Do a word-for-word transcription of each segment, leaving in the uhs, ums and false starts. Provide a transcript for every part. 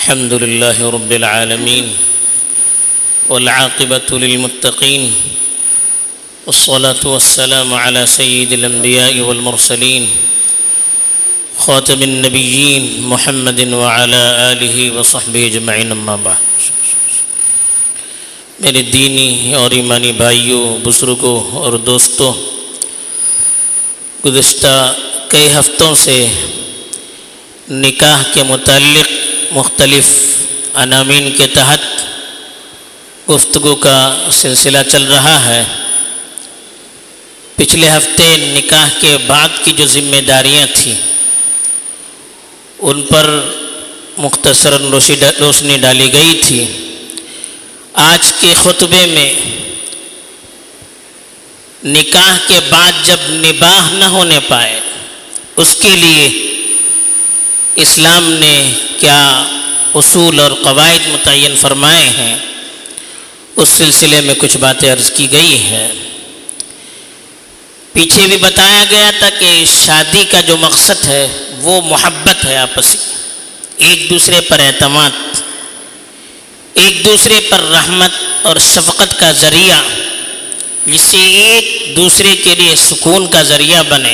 الحمد لله رب العالمين والعاقبة للمتقين والصلاة والسلام على سيد الأنبياء والمرسلين خاتم النبيين محمد وعلى آله وصحبه أجمعين أما بعد. میرے دینی اور ایمانی بھائیوں، بزرگوں اور دوستوں، گزشتہ کئی ہفتوں سے نکاح کے متعلق مختلف عناوین کے تحت گفتگو کا سلسلہ چل رہا ہے. پچھلے ہفتے نکاح کے بعد کی جو ذمہ داریاں تھیں ان پر مختصراً روشنی ڈالی گئی تھی. آج کے خطبے میں نکاح کے بعد جب نباہ نہ ہونے پائے اس کے لیے اسلام نے کیا اصول اور قواعد متعین فرمائے ہیں، اس سلسلے میں کچھ باتیں عرض کی گئی ہے. پیچھے بھی بتایا گیا تھا کہ شادی کا جو مقصد ہے وہ محبت ہے، آپسی ایک دوسرے پر اعتماد، ایک دوسرے پر رحمت اور شفقت کا ذریعہ، جس سے ایک دوسرے کے لیے سکون کا ذریعہ بنے،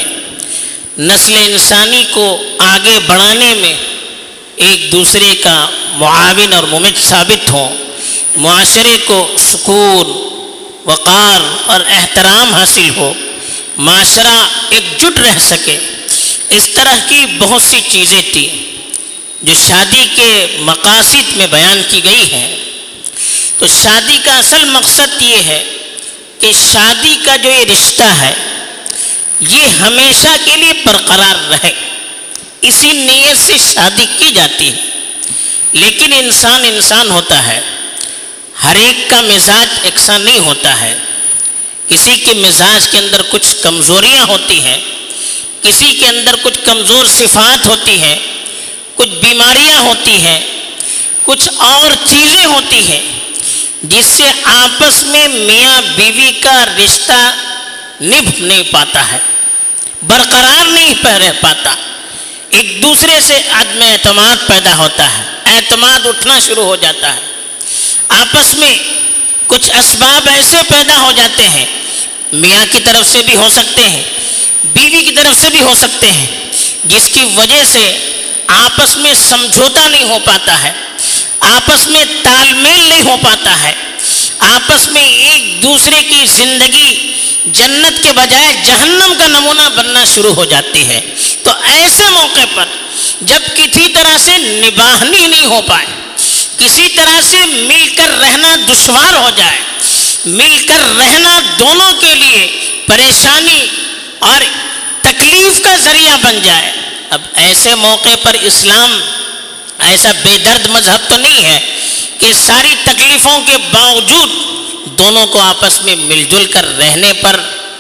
نسل انسانی کو آگے بڑھانے میں ایک دوسرے کا معاون اور ممد ثابت ہوں، معاشرے کو سکون، وقار اور احترام حاصل ہو، معاشرہ ایک جٹ رہ سکے. اس طرح کی بہت سی چیزیں تھیں جو شادی کے مقاصد میں بیان کی گئی ہیں. تو شادی کا اصل مقصد یہ ہے کہ شادی کا جو یہ رشتہ ہے یہ ہمیشہ کے لیے برقرار رہے، اسی نیت سے شادی کی جاتی ہے. لیکن انسان انسان ہوتا ہے، ہر ایک کا مزاج یکساں نہیں ہوتا ہے. کسی کے مزاج کے اندر کچھ کمزوریاں ہوتی ہیں، کسی کے اندر کچھ کمزور صفات ہوتی ہیں، کچھ بیماریاں ہوتی ہیں، کچھ اور چیزیں ہوتی ہیں جس سے آپس میں میاں بیوی کا رشتہ نبھ نہیں پاتا ہے، برقرار نہیں رہ پاتا. ایک دوسرے سے عدم اعتماد پیدا ہوتا ہے، اعتماد اٹھنا شروع ہو جاتا ہے. آپس میں کچھ اسباب ایسے پیدا ہو جاتے ہیں، میاں کی طرف سے بھی ہو سکتے ہیں، بیوی کی طرف سے بھی ہو سکتے ہیں، جس کی وجہ سے آپس میں سمجھوتا نہیں ہو پاتا ہے، آپس میں تال میل نہیں ہو پاتا ہے، آپس میں ایک دوسرے کی زندگی جنت کے بجائے جہنم کا نمونہ بننا شروع ہو جاتی ہے. تو ایسے موقع پر جب کسی طرح سے نباہنی نہیں ہو پائے، کسی طرح سے مل کر رہنا دشوار ہو جائے، مل کر رہنا دونوں کے لیے پریشانی اور تکلیف کا ذریعہ بن جائے، اب ایسے موقع پر اسلام ایسا بے درد مذہب تو نہیں ہے کہ ساری تکلیفوں کے باوجود دونوں کو آپس میں مل جل کر رہنے پر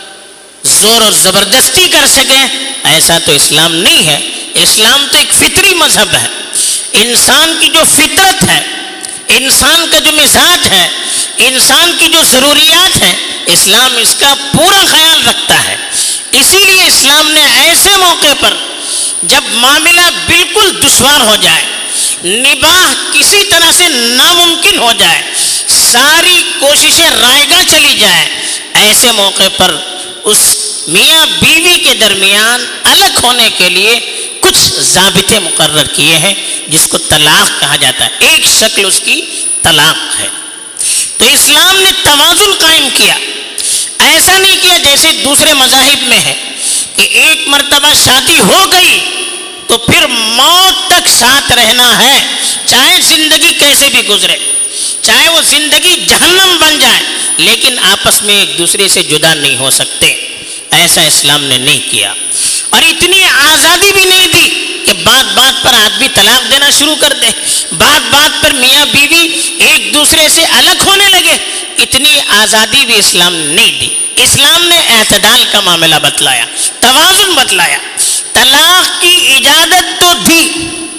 زور اور زبردستی کر سکیں. ایسا تو اسلام نہیں ہے. اسلام تو ایک فطری مذہب ہے. انسان کی جو فطرت ہے، انسان کا جو مزاج ہے، انسان کی جو ضروریات ہیں، اسلام اس کا پورا خیال رکھتا ہے. اسی لیے اسلام نے ایسے موقع پر جب معاملہ بالکل دشوار ہو جائے، نباہ کسی طرح سے ناممکن ہو جائے، ساری کوششیں رائگاں چلی جائیں، ایسے موقع پر اس میاں بیوی کے درمیان الگ ہونے کے لیے کچھ ضابطے مقرر کیے ہیں جس کو طلاق کہا جاتا ہے. ایک شکل اس کی طلاق ہے. تو اسلام نے توازن قائم کیا. ایسا نہیں کیا جیسے دوسرے مذاہب میں ہے کہ ایک مرتبہ شادی ہو گئی تو پھر موت تک ساتھ رہنا ہے، چاہے زندگی کیسے بھی گزرے، چاہے وہ زندگی جہنم بن جائے، لیکن آپس میں ایک دوسرے سے جدا نہیں ہو سکتے. ایسا اسلام نے نہیں کیا. اور اتنی آزادی بھی نہیں دی کہ بات بات پر آدمی طلاق دینا شروع کر دے، بات بات پر میاں بیوی ایک دوسرے سے الگ ہونے لگے. اتنی آزادی بھی اسلام نے نہیں دی. اسلام نے اعتدال کا معاملہ بتلایا، توازن بتلایا. طلاق کی اجازت تو دی،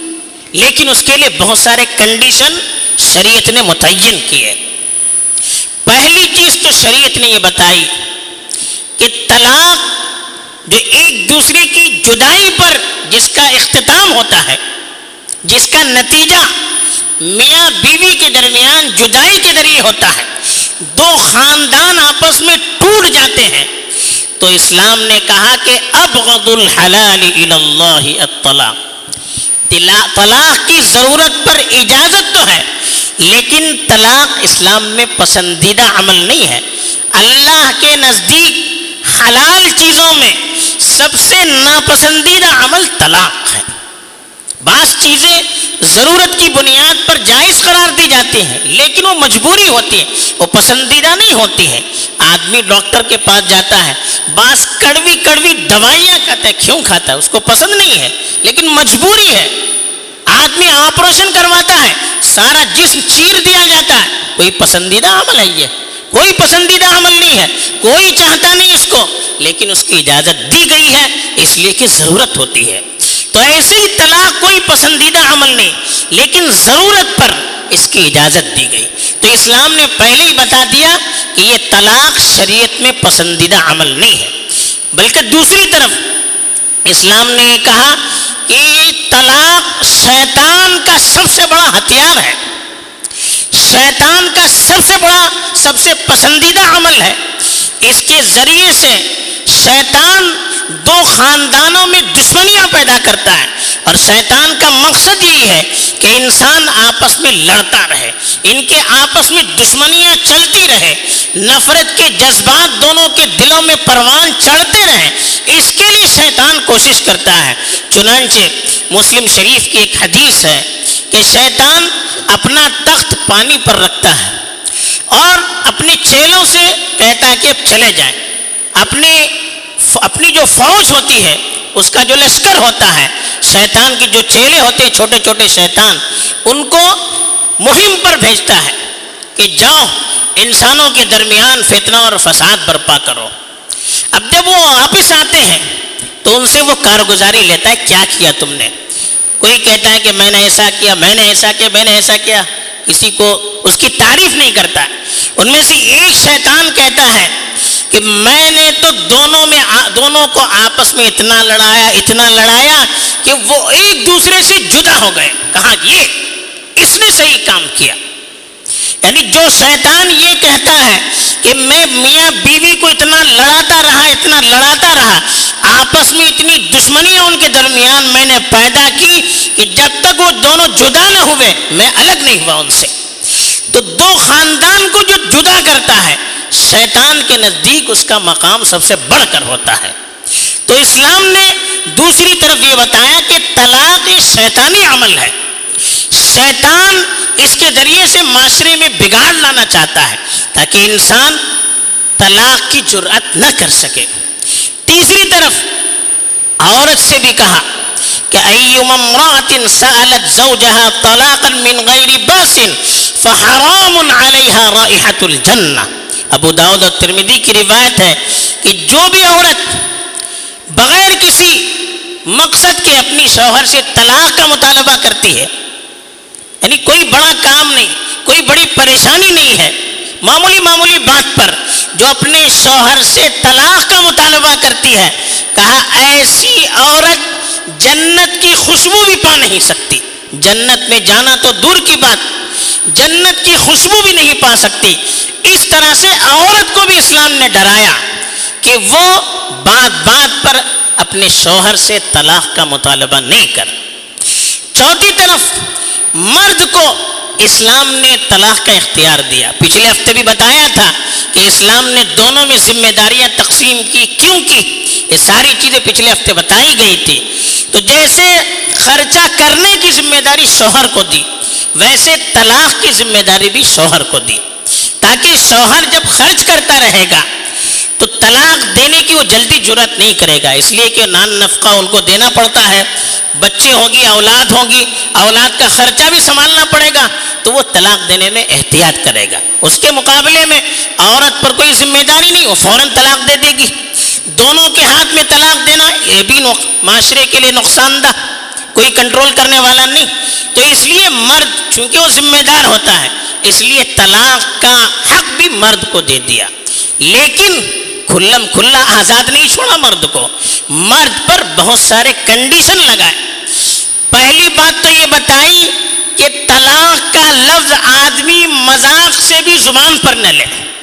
لیکن اس کے لیے بہت سارے کنڈیشن شریعت نے متعین کیے. پہلی چیز تو شریعت نے یہ بتائی کہ طلاق جو ایک دوسرے کی جدائی پر جس کا اختتام ہوتا ہے، جس کا نتیجہ میاں بیوی کے درمیان جدائی کے ذریعے ہوتا ہے، دو خاندان آپس میں ٹوٹ جاتے ہیں، تو اسلام نے کہا کہ ابغض الحلال الی اللہ الطلاق، طلاق کی ضرورت پر اجازت تو ہے لیکن طلاق اسلام میں پسندیدہ عمل نہیں ہے۔ اللہ کے نزدیک حلال چیزوں میں سب سے ناپسندیدہ عمل طلاق ہے۔ بعض چیزیں ضرورت کی بنیاد پر جائز قرار دی جاتی ہیں لیکن وہ مجبوری ہوتی ہے، وہ پسندیدہ نہیں ہوتی ہے۔ آدمی ڈاکٹر کے پاس جاتا ہے، بعض کڑوی کڑوی دوائیاں کھاتا ہے، کیوں کھاتا ہے؟ اس کو پسند نہیں ہے لیکن مجبوری ہے۔ آدمی آپریشن کرواتا ہے، سارا جسم چیر دیا جاتا ہے، کوئی پسندیدہ عمل ہے؟ یہ کوئی پسندیدہ عمل نہیں ہے، کوئی چاہتا نہیں اس کو، لیکن اس کی اجازت دی گئی ہے اس لیے کہ ضرورت ہوتی ہے۔ تو ایسے ہی طلاق کوئی پسندیدہ عمل نہیں لیکن ضرورت پر اس کی اجازت دی گئی۔ تو اسلام نے پہلے ہی بتا دیا کہ یہ طلاق شریعت میں پسندیدہ عمل نہیں ہے، بلکہ دوسری طرف اسلام نے یہ کہا کہ طلاق شیطان کا سب سے بڑا ہتھیار ہے، شیطان کا سب سے بڑا سب سے پسندیدہ عمل ہے۔ اس کے ذریعے سے شیطان دو خاندانوں میں دشمنیاں پیدا کرتا ہے، اور شیطان کا مقصد یہی ہے کہ انسان آپس میں لڑتا رہے، ان کے آپس میں دشمنیاں چلتی رہے، نفرت کے جذبات دونوں کے دلوں میں پروان چڑھتے رہیں، اس کے لیے شیطان کوشش کرتا ہے۔ چنانچہ مسلم شریف کی ایک حدیث ہے کہ شیطان اپنا تخت پانی پر رکھتا ہے اور اپنے چیلوں سے کہتا ہے کہ اب چلے جائیں، اپنے اپنی جو فوج ہوتی ہے اس کا جو لشکر ہوتا ہے، شیطان کی جو چیلے ہوتے ہیں چھوٹے چھوٹے شیطان، ان کو مہم پر بھیجتا ہے کہ جاؤ انسانوں کے درمیان فتنہ اور فساد برپا کرو۔ اب جب وہ واپس آتے ہیں تو ان سے وہ کارگزاری لیتا ہے، کیا کیا تم نے؟ کوئی کہتا ہے کہ میں نے ایسا کیا، میں نے ایسا کیا، میں نے ایسا کیا، کسی کو اس کی تعریف نہیں کرتا ہے۔ ان میں سے ایک شیطان کہتا ہے کہ میں نے تو دونوں میں دونوں کو آپس میں اتنا لڑایا اتنا لڑایا کہ وہ ایک دوسرے سے جدا ہو گئے۔ کہا یہ اس نے صحیح کام کیا۔ یعنی جو شیطان یہ کہتا ہے کہ میں میاں بیوی کو اتنا لڑاتا رہا اتنا لڑاتا رہا آپس میں اتنی دشمنیاں ان کے درمیان میں نے پیدا کی کہ جب تک وہ دونوں جدا نہ ہوئے میں الگ نہیں ہوا ان سے۔ تو دو خاندان کو جو جدا کرتا ہے شیطان کے نزدیک اس کا مقام سب سے بڑھ کر ہوتا ہے۔ تو اسلام نے دوسری طرف یہ بتایا کہ طلاق ایک شیطانی عمل ہے، شیطان اس کے ذریعے سے معاشرے میں بگاڑ لانا چاہتا ہے تاکہ انسان طلاق کی جرأت نہ کر سکے۔ تیسری طرف عورت سے بھی کہا کہ ایما امرأة سألت زوجها طلاقا من غیر باس فحرام علیہا رائحة الجنہ۔ ابو داؤد اور ترمذی کی روایت ہے کہ جو بھی عورت بغیر کسی مقصد کے اپنی شوہر سے طلاق کا مطالبہ کرتی ہے، یعنی کوئی بڑا کام نہیں، کوئی بڑی پریشانی نہیں ہے، معمولی معمولی بات پر جو اپنے شوہر سے طلاق کا مطالبہ کرتی ہے، کہا ایسی عورت جنت کی خوشبو بھی پا نہیں سکتی، جنت میں جانا تو دور کی بات، جنت کی خوشبو بھی نہیں پا سکتی۔ اس طرح سے عورت کو بھی اسلام نے ڈرایا کہ وہ بات بات پر اپنے شوہر سے طلاق کا مطالبہ نہیں کر۔ چوتھی طرف مرد کو اسلام نے طلاق کا اختیار دیا۔ پچھلے ہفتے بھی بتایا تھا کہ اسلام نے دونوں میں ذمہ داریاں تقسیم کی، کیوں کی؟ یہ ساری چیزیں پچھلے ہفتے بتائی گئی تھی۔ تو جیسے خرچہ کرنے کی ذمہ داری شوہر کو دی، ویسے طلاق کی ذمہ داری بھی شوہر کو دی، تاکہ شوہر جب خرچ کرتا رہے گا تو طلاق دینے کی وہ جلدی جرأت نہیں کرے گا، اس لیے کہ نان نفقہ ان کو دینا پڑتا ہے، بچے ہوگی، اولاد ہوگی، اولاد کا خرچہ بھی سنبھالنا پڑے گا، تو وہ طلاق دینے میں احتیاط کرے گا۔ اس کے مقابلے میں عورت پر کوئی ذمہ داری نہیں، وہ فوراً طلاق دے دے گی۔ دونوں کے ہاتھ میں طلاق دینا یہ بھی معاشرے کے لیے نقصان دہ، کوئی کنٹرول کرنے والا نہیں۔ تو اس لیے مرد چونکہ وہ ذمہ دار ہوتا ہے، اس لیے طلاق کا حق بھی مرد کو دے دیا، لیکن کھلم کھلا آزاد نہیں چھوڑا مرد کو، مرد پر بہت سارے کنڈیشن لگائے۔ پہلی بات تو یہ بتائی کہ طلاق لفظ آدمی مذاق سے بھی زبان پر نہ لے.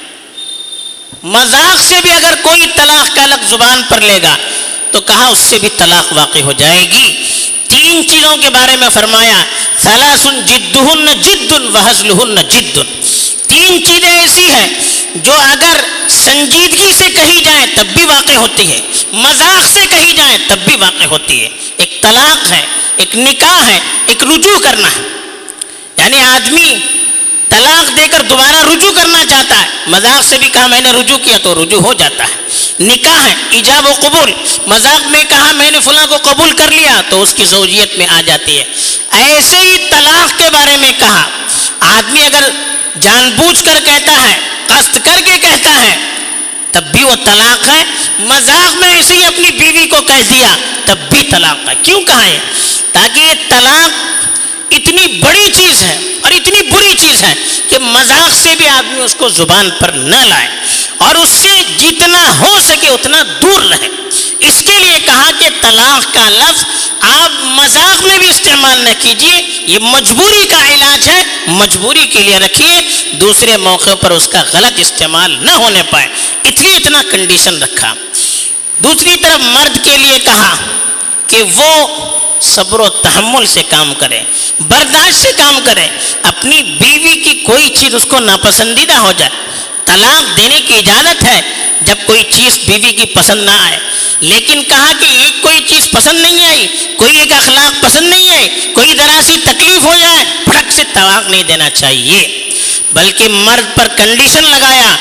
مذاق سے بھی اگر کوئی طلاق کا لفظ زبان پر لے گا تو کہا اس سے بھی طلاق واقع ہو جائے گی. تین چیزوں کے بارے میں فرمایا ثلاث جدہن جد وہزلہن جد. تین چیزیں ایسی ہیں جو اگر سنجیدگی سے کہی جائیں تب بھی واقع ہوتی ہے, مذاق سے کہی جائیں تب بھی واقع ہوتی ہے. ایک طلاق ہے, ایک نکاح ہے, ایک رجوع کرنا ہے. یعنی آدمی طلاق دے کر دوبارہ رجوع کرنا چاہتا ہے, مذاق سے بھی کہا میں نے رجوع کیا تو رجوع ہو جاتا ہے. نکاح ہے ایجاب و قبول, مذاق میں کہا میں نے فلاں کو قبول کر لیا تو اس کی زوجیت میں آ جاتی ہے. ایسے ہی طلاق کے بارے میں کہا آدمی اگر جان بوجھ کر کہتا ہے, قصد کر کے کہتا ہے تب بھی وہ طلاق ہے. مذاق میں ایسے ہی اپنی بیوی کو کہہ دیا تب بھی طلاق ہے. کیوں کہا ہے؟ تاکہ یہ طلاق اتنی بڑی چیز ہے اور اتنی بری چیز ہے کہ مذاق سے بھی آدمی اس کو زبان پر نہ لائے اور اس سے جتنا ہو سکے اتنا دور رہے. اس کے لیے کہا کہ طلاق کا لفظ آپ مذاق میں بھی استعمال نہ کیجیے, یہ مجبوری کا علاج ہے, مجبوری کے لیے رکھیے, دوسرے موقع پر اس کا غلط استعمال نہ ہونے پائے, اس لیے اتنا کنڈیشن رکھا. دوسری طرف مرد کے لیے کہا کہ وہ صبر و تحمل سے کام کرے, برداشت سے کام کرے. اپنی بیوی کی کوئی چیز اس کو ناپسندیدہ ہو جائے, طلاق دینے کی اجازت ہے جب کوئی چیز بیوی کی پسند نہ آئے, لیکن کہا کہ ایک کوئی چیز پسند نہیں آئی, کوئی ایک اخلاق پسند نہیں آئی, کوئی ذرا سی تکلیف ہو جائے پھٹک سے طلاق نہیں دینا چاہیے, بلکہ مرد پر کنڈیشن لگایا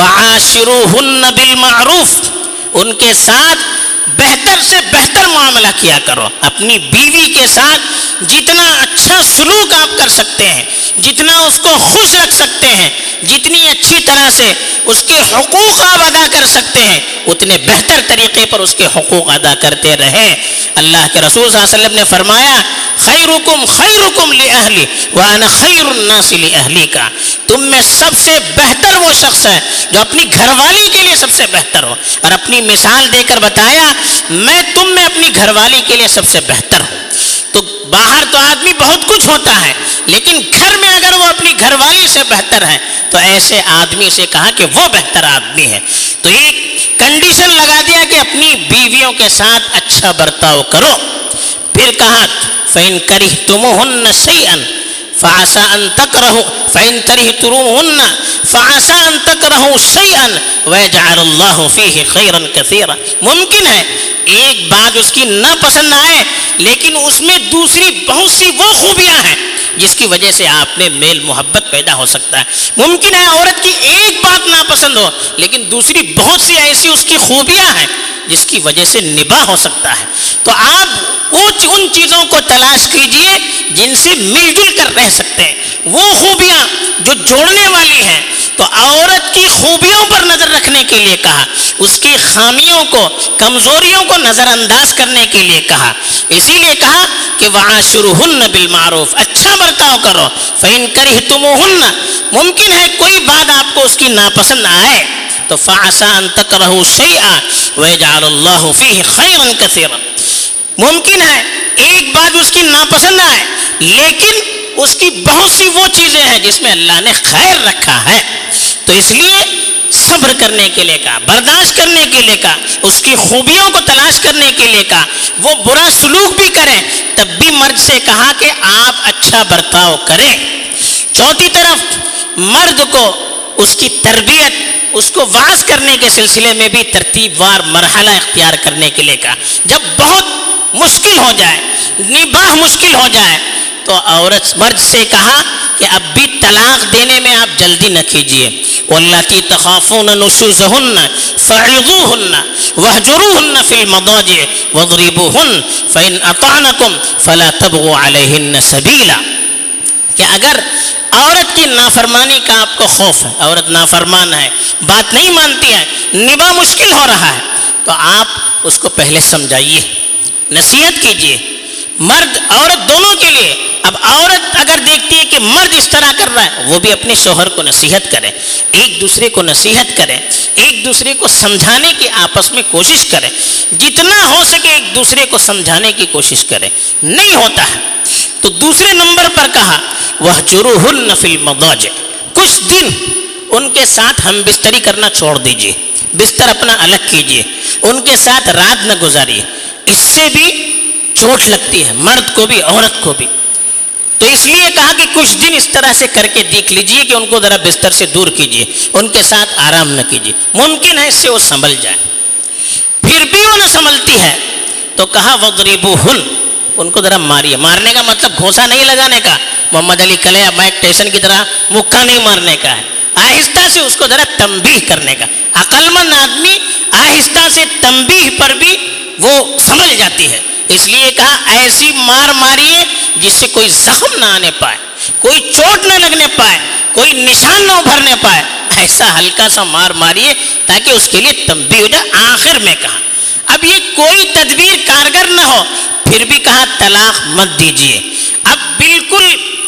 وعاشروہن بالمعروف, ان کے ساتھ بہتر سے بہتر معاملہ کیا کرو. اپنی بیوی کے ساتھ جتنا اچھا سلوک آپ کر سکتے ہیں, جتنا اس کو خوش رکھ سکتے ہیں, جتنی اچھی طرح سے اس کے حقوق آپ ادا کر سکتے ہیں اتنے بہتر طریقے پر اس کے حقوق ادا کرتے رہیں. اللہ کے رسول صلی اللہ علیہ وسلم نے فرمایا خیرکم خیرکم لأہلی وانا خیر الناس لأہلی کا, تم میں سب سے بہتر وہ شخص ہے جو اپنی گھر والی کے لیے سب سے بہتر ہو, اور اپنی مثال دے کر بتایا میں تم میں اپنی گھر والی کے لیے سب سے بہتر ہوں. تو باہر تو آدمی بہت کچھ ہوتا ہے, لیکن گھر میں اگر وہ اپنی گھر والی سے بہتر ہے تو ایسے آدمی سے کہا کہ وہ بہتر آدمی ہے. تو ایک کنڈیشن لگا دیا کہ اپنی بیویوں کے ساتھ اچھا برتاؤ کرو. پھر کہا فَإِن كَرِهْتُمُوهُنَّ شَيْئًا فَعَسَىٰ أَن تَكْرَهُوا فَإِن كَرِهْتُمُوهُنَّ فَعَسَىٰ أَن تَكْرَهُوا شَيْئًا وَيَجْعَلَ اللَّهُ فِيهِ خَيْرًا كَثِيرًا. ممکن ہے ایک بات اس کی نہ پسند آئے لیکن اس میں دوسری بہت سی وہ خوبیاں ہیں جس کی وجہ سے آپ میں میل محبت پیدا ہو سکتا ہے. ممکن ہے عورت کی ایک بات ناپسند ہو لیکن دوسری بہت سی ایسی اس کی خوبیاں ہیں جس کی وجہ سے نباہ ہو سکتا ہے. تو آپ ان چیزوں کو تلاش کیجئے جن سے مل جل کر رہ سکتے ہیں, وہ خوبیاں جو جوڑنے والی ہیں. تو عورت کی خوبیوں پر نظر رکھنے کے لیے کہا, اس کی خامیوں کو کمزوریوں کو نظر انداز کرنے کے لیے کہا. اسی لیے کہا کہ وعاشروہن بالمعروف, اچھا برتاؤ کرو. فإن کرہتموہن, ممکن ہے کوئی بات آپ کو اس کی ناپسند آئے تو فعسى ان تکرہوا شیئا ویجعل اللہ فیہ خیرا کثیرا. ممکن ہے ایک بات اس کی ناپسند آئے لیکن اس کی بہت سی وہ چیزیں ہیں جس میں اللہ نے خیر رکھا ہے. تو اس لیے صبر کرنے کے لیے کہا, برداشت کرنے کے لیے کہا, اس کی خوبیوں کو تلاش کرنے کے لیے کہا. وہ برا سلوک بھی کریں تب بھی مرد سے کہا کہ آپ اچھا برتاؤ کریں. چوتھی طرف مرد کو اس کی تربیت, اس کو واعظ کرنے کے سلسلے میں بھی ترتیب وار مرحلہ اختیار کرنے کے لیے کہا. جب بہت مشکل ہو جائے, نباہ مشکل ہو جائے تو عورت مرد سے کہا کہ اب بھی طلاق دینے میں آپ جلدی نہ کیجیے. واللاتی تخافون نشوزہن فعظوہن واہجروہن فی المضاجع واضربوہن فإن اطعنکم فلا تبغوا علیہن سبیلا. کہ اگر عورت کی نافرمانی کا آپ کو خوف ہے, عورت نافرمان ہے, بات نہیں مانتی ہے, نباہ مشکل ہو رہا ہے, تو آپ اس کو پہلے سمجھائیے, نصیحت کیجیے. مرد عورت دونوں کے لیے. اب عورت اگر دیکھتی ہے کہ مرد اس طرح کر رہا ہے, وہ بھی اپنے شوہر کو نصیحت کرے, ایک دوسرے کو نصیحت کرے, ایک دوسرے کو سمجھانے کی آپس میں کوشش کرے, جتنا ہو سکے ایک دوسرے کو سمجھانے کی کوشش کرے. نہیں ہوتا ہے تو دوسرے نمبر پر کہا وَهْجُرُوهُنَّ فِي الْمَضَاجِعِ، کچھ دن ان کے ساتھ ہم بستری کرنا چھوڑ دیجئے، بستر اپنا الگ کیجئے، ان کے ساتھ رات نہ گزاریے، اس سے بھی چوٹ لگتی ہے مرد کو بھی عورت کو بھی۔ تو اس لیے کہا کہ کچھ دن اس طرح سے کر کے دیکھ لیجئے کہ ان کو ذرا بستر سے دور کیجئے، ان کے ساتھ آرام نہ کیجئے، ممکن ہے اس سے وہ سنبھل جائے۔ پھر بھی وہ نہ سنبھلتی ہے تو کہا وَضْرِبُوهُنَّ، ان کو ذرا ماریے۔ مارنے کا مطلب گھونسا نہیں لگانے کا، محمد علی کلیہ مائک ٹیسن کی طرح مکہ نہیں مارنے کا ہے، آہستہ سے اس کو ذرا تنبیہ کرنے کا۔ عقل مند آدمی آہستہ سے تنبیہ پر بھی وہ سنبھل جاتی ہے، اس لیے کہا ایسی مار ماریے جس سے کوئی زخم نہ آنے پائے، کوئی چوٹ نہ لگنے پائے، کوئی نشان نہ ابھرنے پائے، ایسا ہلکا سا مار ماریے تاکہ اس کے لیے تنبیہ ہو جائے۔ آخر میں کہا اب یہ کوئی تدبیر کارگر نہ ہو پھر بھی کہا طلاق مت دیجئے، اب بالکل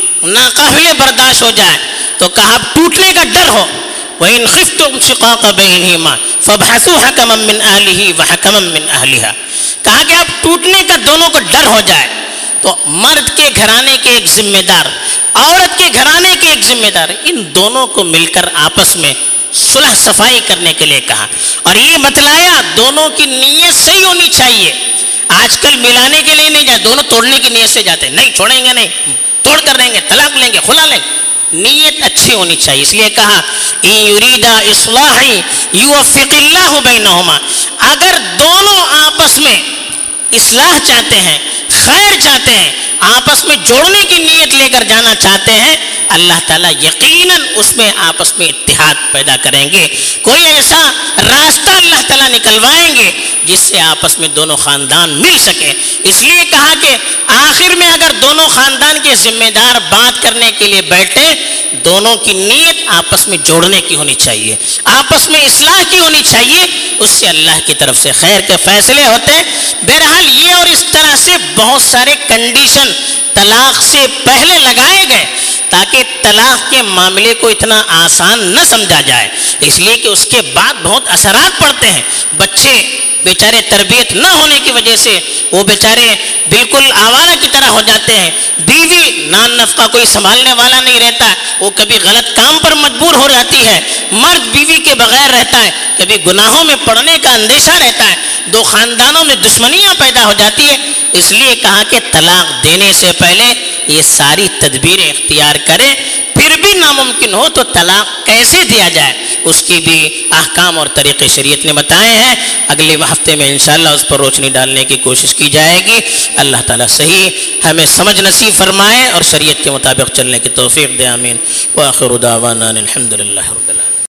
ناقابل برداشت ہو جائے تو کہا اب ٹوٹنے کا ڈر ہو وَإِنْ خِفْتُمْ شِقَاقَ بَيْنِهِمَا فَابْعَثُوا حَكَمًا مِّنْ أَهْلِهِ وَحَكَمًا مِّنْ أَهْلِهَا، کہا کہ اب ٹوٹنے کا دونوں کو ڈر ہو جائے تو مرد کے گھرانے کے ایک ذمہ دار، عورت کے گھرانے کے ایک ذمہ دار، ان دونوں کو مل کر آپس میں صلح صفائی کرنے کے لیے کہا، اور یہ بتلایا دونوں کی نیت صحیح ہونی چاہیے۔ آج کل ملانے کے لیے نہیں جاتے، دونوں توڑنے کی نیت سے جاتے، نہیں چھوڑیں گے، نہیں توڑ کر رہیں گے، طلاق لیں گے، خلا لیں گے، نیت اچھی ہونی چاہیے۔ اس لیے کہا اِن یُرِیدَا اِصْلَاحًا یُوَفِّقِ اللَّهُ بَیْنَهُمَا، اگر دونوں آپس میں اصلاح چاہتے ہیں، خیر چاہتے ہیں، آپس میں جوڑنے کی نیت لے کر جانا چاہتے ہیں، اللہ تعالیٰ یقیناً اس میں آپس میں اتحاد پیدا کریں گے، کوئی ایسا راستہ اللہ تعالیٰ نکلوائیں گے جس سے آپس میں دونوں خاندان مل سکے۔ اس لیے کہا کہ آخر میں اگر دونوں خاندان کے ذمہ دار بات کرنے کے لیے بیٹھے، دونوں کی نیت آپس میں جوڑنے کی ہونی چاہیے، آپس میں اصلاح کی ہونی چاہیے، اس سے اللہ کی طرف سے خیر کے فیصلے ہوتے ہیں۔ بہرحال یہ اور اس طرح سے بہت سارے کنڈیشن طلاق سے پہلے لگائے گئے تاکہ طلاق کے معاملے کو اتنا آسان نہ سمجھا جائے، اس لیے کہ اس کے بعد بہت اثرات پڑتے ہیں۔ بچے بیچارے تربیت نہ ہونے کی وجہ سے وہ بیچارے بالکل آوارہ کی طرح ہو جاتے ہیں، بیوی نان نفقہ کوئی سنبھالنے والا نہیں رہتا، وہ کبھی غلط کام پر مجبور ہو جاتی ہے، مرد بیوی کے بغیر رہتا ہے، کبھی گناہوں میں پڑنے کا اندیشہ رہتا ہے، دو خاندانوں میں دشمنیاں پیدا ہو جاتی ہے۔ اس لیے کہا کہ طلاق دینے سے پہلے یہ ساری تدبیریں اختیار کریں، پھر بھی ناممکن ہو تو طلاق کیسے دیا جائے اس کی بھی احکام اور طریقے شریعت نے بتائے ہیں۔ اگلے ہفتے میں انشاءاللہ اس پر روشنی ڈالنے کی کوشش کی جائے گی۔ اللہ تعالیٰ صحیح ہمیں سمجھ نصیب فرمائے اور شریعت کے مطابق چلنے کی توفیق دے، آمین۔ وآخر دعوانا الحمدللہ رب العالمین۔